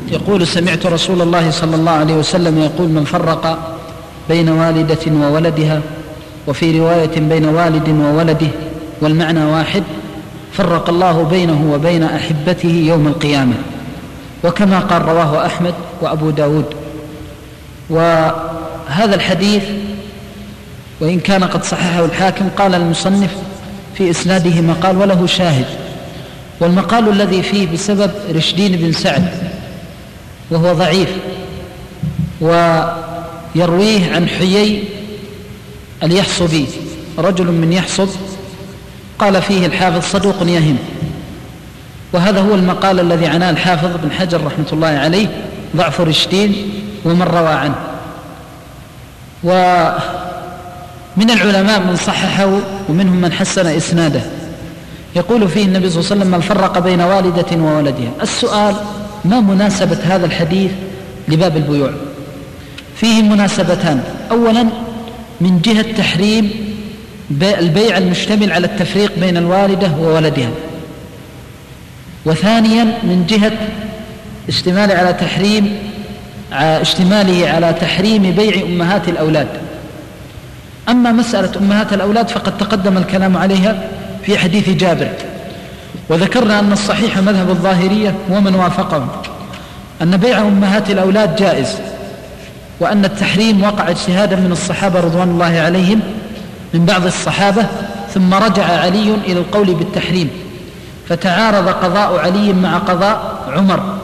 يقول: سمعت رسول الله صلى الله عليه وسلم يقول: من فرق بين والدة وولدها، وفي رواية بين والد وولده والمعنى واحد، فرق الله بينه وبين أحبته يوم القيامة. وكما قال رواه أحمد وأبو داود. وهذا الحديث وإن كان قد صححه الحاكم، قال المصنف في إسناده مقال وله شاهد، والمقال الذي فيه بسبب رشدين بن سعد وهو ضعيف، ويرويه عن حيي اليحصبي رجل من يحصب، قال فيه الحافظ صدوق يهم. وهذا هو المقال الذي عناه الحافظ بن حجر رحمة الله عليه ضعف رشدين ومن روى عنه. ومن العلماء من صححه ومنهم من حسن إسناده. يقول فيه النبي صلى الله عليه وسلم: من فرق بين والدة وولدها. السؤال: ما مناسبة هذا الحديث لباب البيوع؟ فيه مناسبتان: أولا من جهة تحريم البيع المشتمل على التفريق بين الوالدة وولدها، وثانيا من جهة اشتماله على تحريم بيع أمهات الأولاد. أما مسألة أمهات الأولاد فقد تقدم الكلام عليها في حديث جابر، وذكرنا أن الصحيح مذهب الظاهرية ومن وافقهم أن بيع أمهات الأولاد جائز، وأن التحريم وقع اجتهادا من الصحابة رضوان الله عليهم من بعض الصحابة، ثم رجع علي إلى القول بالتحريم، فتعارض قضاء علي مع قضاء عمر،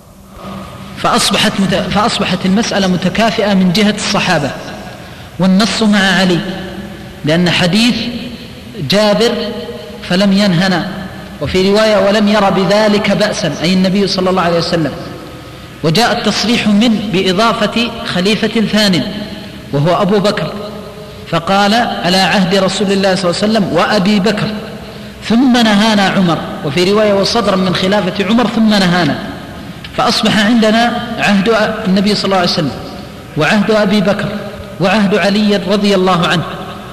فأصبحت المسألة متكافئة من جهة الصحابة، والنص مع علي، لأن حديث جابر فلم ينهنا، وفي رواية ولم ير بذلك بأسا، أي النبي صلى الله عليه وسلم. وجاء التصريح منه بإضافة خليفة ثان وهو أبو بكر، فقال: على عهد رسول الله صلى الله عليه وسلم وأبي بكر، ثم نهانا عمر، وفي رواية وصدرا من خلافة عمر ثم نهانا. فأصبح عندنا عهد النبي صلى الله عليه وسلم وعهد أبي بكر وعهد علي رضي الله عنه،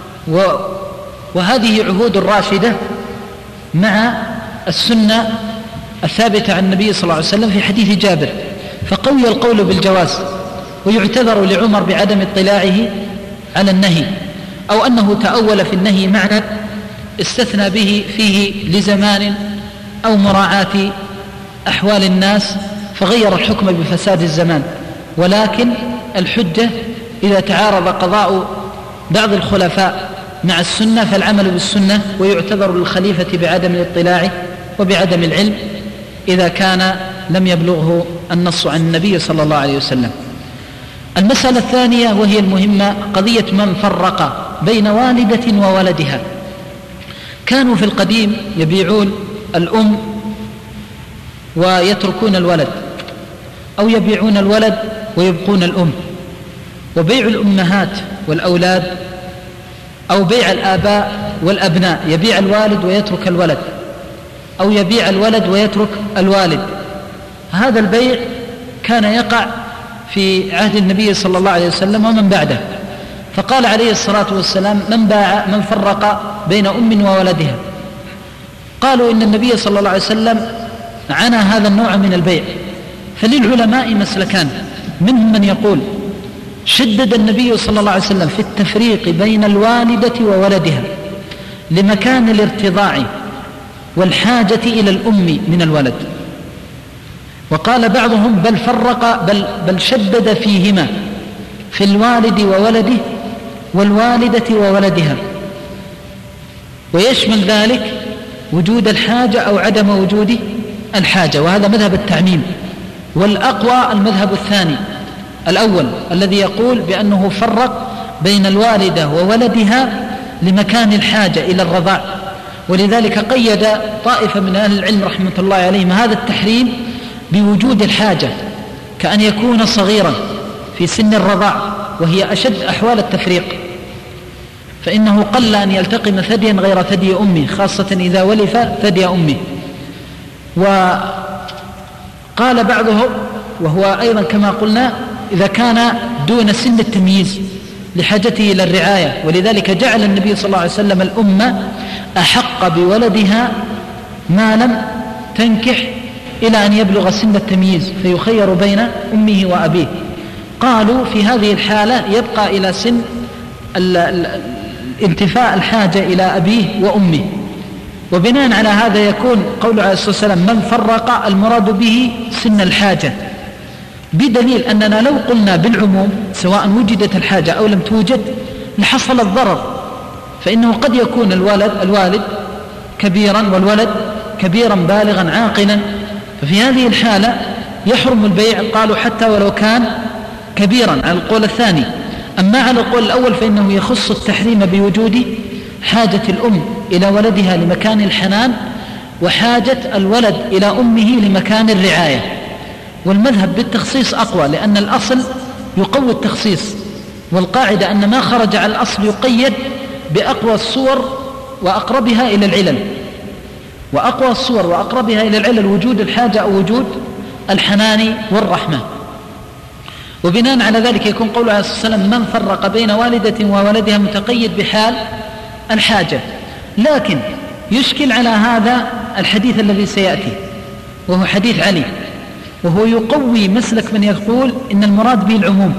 وهذه عهود راشدة مع السنة الثابتة عن النبي صلى الله عليه وسلم في حديث جابر، فقوي القول بالجواز. ويعتذر لعمر بعدم اطلاعه على النهي، أو أنه تأول في النهي معنى استثنى به فيه لزمان أو مراعاة أحوال الناس فغير الحكم بفساد الزمان. ولكن الحجة إذا تعارض قضاء بعض الخلفاء مع السنة فالعمل بالسنة، ويعتذر للخليفة بعدم الاطلاع وبعدم العلم إذا كان لم يبلغه النص عن النبي صلى الله عليه وسلم. المسألة الثانية وهي المهمة، قضية من فرق بين والدة وولدها. كانوا في القديم يبيعون الأم ويتركون الولد، أو يبيعون الولد ويبقون الأم. وبيع الأمهات والأولاد، أو بيع الآباء والأبناء، يبيع الوالد ويترك الولد، أو يبيع الولد ويترك الوالد. هذا البيع كان يقع في عهد النبي صلى الله عليه وسلم ومن بعده، فقال عليه الصلاة والسلام: من فرق بين أم وولدها. قالوا إن النبي صلى الله عليه وسلم عنى هذا النوع من البيع. فللعلماء مسلكان: منهم من يقول شدد النبي صلى الله عليه وسلم في التفريق بين الوالدة وولدها لمكان الارتضاع والحاجة إلى الأم من الولد، وقال بعضهم بل فرق بل شدد فيهما، في الوالد وولده والوالدة وولدها، ويشمل ذلك وجود الحاجة أو عدم وجود الحاجة، وهذا مذهب التعميم. والأقوى المذهب الثاني الأول الذي يقول بأنه فرق بين الوالدة وولدها لمكان الحاجة إلى الرضاع، ولذلك قيد طائفة من أهل العلم رحمة الله عليهم هذا التحريم بوجود الحاجة، كأن يكون صغيرا في سن الرضاع، وهي أشد أحوال التفريق، فإنه قل أن يلتقم ثديا غير ثدي أمه، خاصة إذا ولف ثدي أمه. وقال بعضهم وهو أيضا كما قلنا إذا كان دون سن التمييز لحاجته إلى الرعاية، ولذلك جعل النبي صلى الله عليه وسلم الأم أحق بولدها ما لم تنكح إلى أن يبلغ سن التمييز فيخير بين أمه وأبيه. قالوا في هذه الحالة يبقى إلى سن انتفاء الحاجة إلى أبيه وأمه. وبناء على هذا يكون قول عليه الصلاة والسلام من فرق المراد به سن الحاجة، بدليل أننا لو قلنا بالعموم سواء وجدت الحاجة أو لم توجد لحصل الضرر، فإنه قد يكون الوالد كبيرا والولد كبيرا بالغا عاقلا، ففي هذه الحالة يحرم البيع قالوا حتى ولو كان كبيرا على القول الثاني. أما على القول الأول فإنه يخص التحريم بوجود حاجة الأم إلى ولدها لمكان الحنان وحاجة الولد إلى أمه لمكان الرعاية. والمذهب بالتخصيص أقوى، لأن الأصل يقوي التخصيص، والقاعدة أن ما خرج على الأصل يقيد بأقوى الصور وأقربها إلى العلل، وأقوى الصور وأقربها إلى العلل وجود الحاجة أو وجود الحنان والرحمة. وبناء على ذلك يكون قوله عليه الصلاة والسلام من فرق بين والدة وولدها متقيد بحال الحاجة. لكن يشكل على هذا الحديث الذي سيأتي وهو حديث علي، وهو يقوي مسلك من يقول إن المراد به العموم،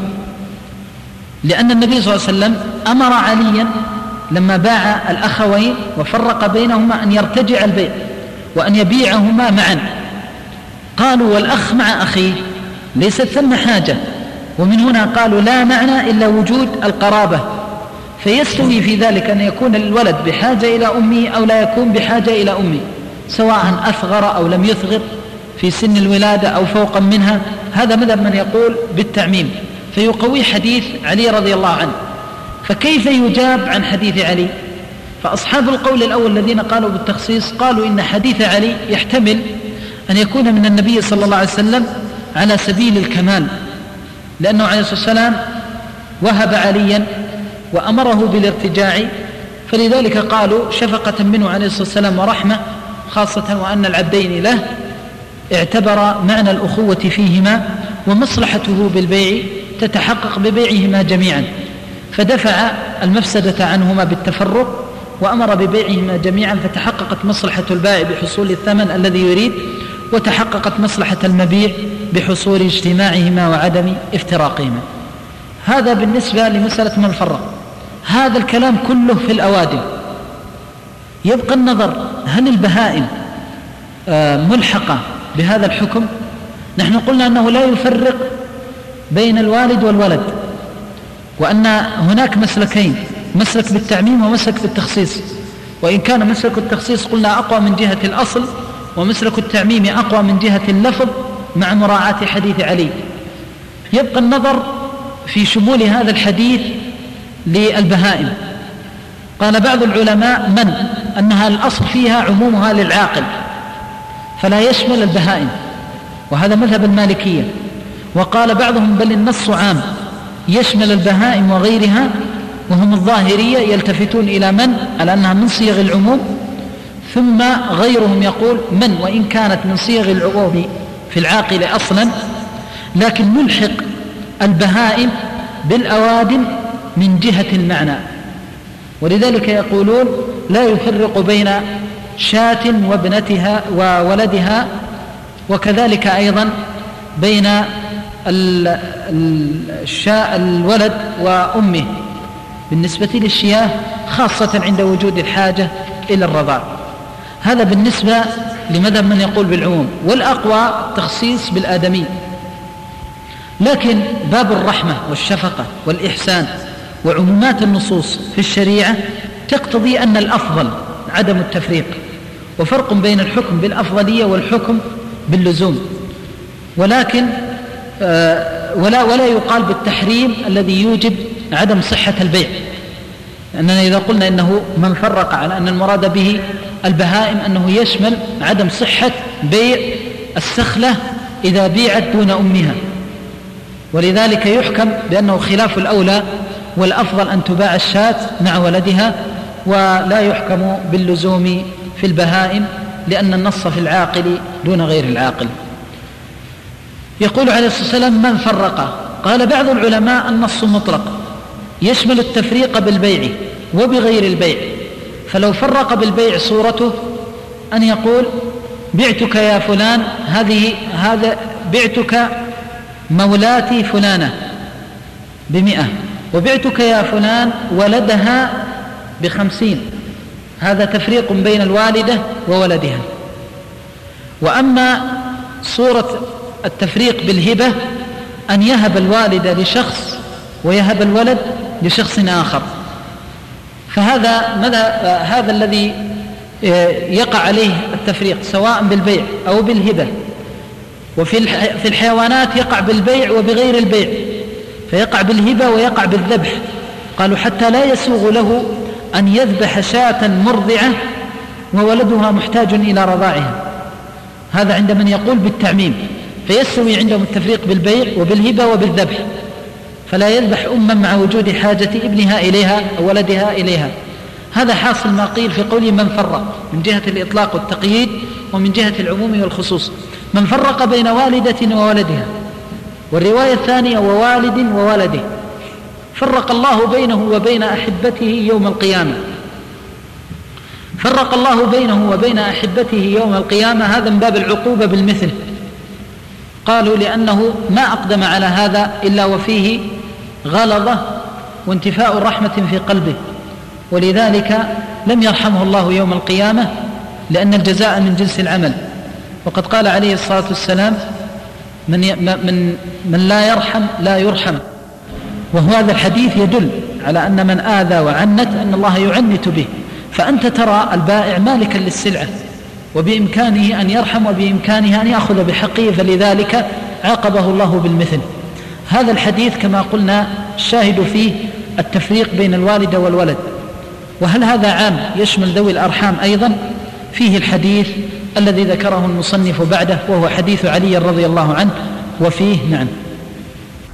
لأن النبي صلى الله عليه وسلم أمر عليا لما باع الأخوين وفرق بينهما أن يرتجع البيع وأن يبيعهما معا. قالوا والأخ مع أخيه ليست ثم حاجة، ومن هنا قالوا لا معنى إلا وجود القرابة، فيستوي في ذلك أن يكون الولد بحاجة إلى أمه أو لا يكون بحاجة إلى أمه، سواء أثغر أو لم يثغر في سن الولادة أو فوقا منها. هذا مذهب من يقول بالتعميم، فيقوي حديث علي رضي الله عنه. فكيف يجاب عن حديث علي؟ فأصحاب القول الأول الذين قالوا بالتخصيص قالوا إن حديث علي يحتمل أن يكون من النبي صلى الله عليه وسلم على سبيل الكمال، لأنه عليه الصلاة والسلام وهب عليا وأمره بالارتجاع، فلذلك قالوا شفقة منه عليه الصلاة والسلام ورحمة، خاصة وأن العبدين له اعتبر معنى الأخوة فيهما ومصلحته بالبيع تتحقق ببيعهما جميعا، فدفع المفسدة عنهما بالتفرق وأمر ببيعهما جميعا، فتحققت مصلحة البائع بحصول الثمن الذي يريد، وتحققت مصلحة المبيع بحصول اجتماعهما وعدم افتراقهما. هذا بالنسبة لمسألة من فرق. هذا الكلام كله في الأوادم. يبقى النظر هل البهائم ملحقة بهذا الحكم؟ نحن قلنا أنه لا يفرق بين الوالد والولد، وأن هناك مسلكين، مسلك بالتعميم ومسلك بالتخصيص، وإن كان مسلك التخصيص قلنا أقوى من جهة الأصل، ومسلك التعميم أقوى من جهة اللفظ مع مراعاة حديث علي. يبقى النظر في شمول هذا الحديث للبهائم. قال بعض العلماء من أنها الأصل فيها عمومها للعاقل فلا يشمل البهائم، وهذا مذهب المالكية. وقال بعضهم بل النص عام يشمل البهائم وغيرها، وهم الظاهرية يلتفتون إلى من على أنها من صيغ العموم، ثم غيرهم يقول من وإن كانت من صيغ العموم في العاقل أصلا، لكن نلحق البهائم بالأوادم من جهة المعنى، ولذلك يقولون لا يفرق بين شاة وابنتها وولدها، وكذلك أيضا بين الولد وأمه بالنسبة للشياه، خاصة عند وجود الحاجة إلى الرضاع. هذا بالنسبة لمذهب من يقول بالعموم، والأقوى التخصيص بالآدمي. لكن باب الرحمة والشفقة والإحسان وعمومات النصوص في الشريعة تقتضي أن الأفضل عدم التفريق، وفرق بين الحكم بالأفضلية والحكم باللزوم، ولكن ولا يقال بالتحريم الذي يوجب عدم صحة البيع، لأننا إذا قلنا إنه من فرق على أن المراد به البهائم أنه يشمل عدم صحة بيع السخلة إذا بيعت دون أمها، ولذلك يحكم بأنه خلاف الأولى، والأفضل أن تباع الشاة مع ولدها، ولا يحكم باللزوم في البهائم، لأن النص في العاقل دون غير العاقل. يقول عليه الصلاة والسلام من فرق. قال بعض العلماء النص مطلق يشمل التفريق بالبيع وبغير البيع، فلو فرق بالبيع صورته أن يقول بعتك يا فلان هذا بعتك مولاتي فلانة ب100، وبعتك يا فلان ولدها ب50. هذا تفريق بين الوالدة وولدها. وأما صورة التفريق بالهبة أن يهب الوالد لشخص ويهب الولد لشخص آخر، هذا الذي يقع عليه التفريق سواء بالبيع أو بالهبة. وفي الحيوانات يقع بالبيع وبغير البيع، فيقع بالهبة ويقع بالذبح. قالوا حتى لا يسوغ له أن يذبح شاة مرضعة وولدها محتاج إلى رضاعها. هذا عند من يقول بالتعميم، فيستوي عندهم التفريق بالبيع وبالهبة وبالذبح، فلا يذبح أما مع وجود حاجة ابنها إليها أو ولدها إليها. هذا حاصل ما قيل في قوله من فرق، من جهة الإطلاق والتقييد ومن جهة العموم والخصوص. من فرق بين والدة وولدها، والرواية الثانية ووالد وولده، فرق الله بينه وبين أحبته يوم القيامة. فرق الله بينه وبين أحبته يوم القيامة، هذا من باب العقوبة بالمثل. قالوا لأنه ما أقدم على هذا إلا وفيه غلظة وانتفاء رحمة في قلبه، ولذلك لم يرحمه الله يوم القيامة، لأن الجزاء من جنس العمل. وقد قال عليه الصلاة والسلام من لا يرحم لا يرحم. وهذا الحديث يدل على أن من آذى وعنت أن الله يعنت به. فأنت ترى البائع مالكا للسلعة، وبإمكانه أن يرحم وبإمكانه أن يأخذ بحقه، فلذلك عاقبه الله بالمثل. هذا الحديث كما قلنا الشاهد فيه التفريق بين الوالد والولد. وهل هذا عام يشمل ذوي الأرحام أيضا؟ فيه الحديث الذي ذكره المصنف بعده، وهو حديث علي رضي الله عنه، وفيه نعم